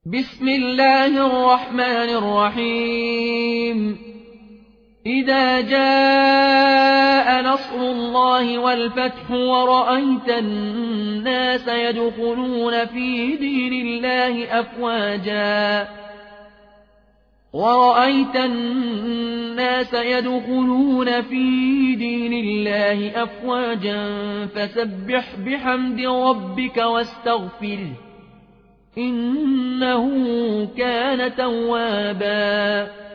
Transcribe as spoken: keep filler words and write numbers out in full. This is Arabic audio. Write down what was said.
بسم الله الرحمن الرحيم إذا جاء نصر الله والفتح ورأيت الناس يدخلون في دين الله أفواجا ورأيت الناس يدخلون في دين الله أفواجا فسبح بحمد ربك واستغفره إنه كان توابا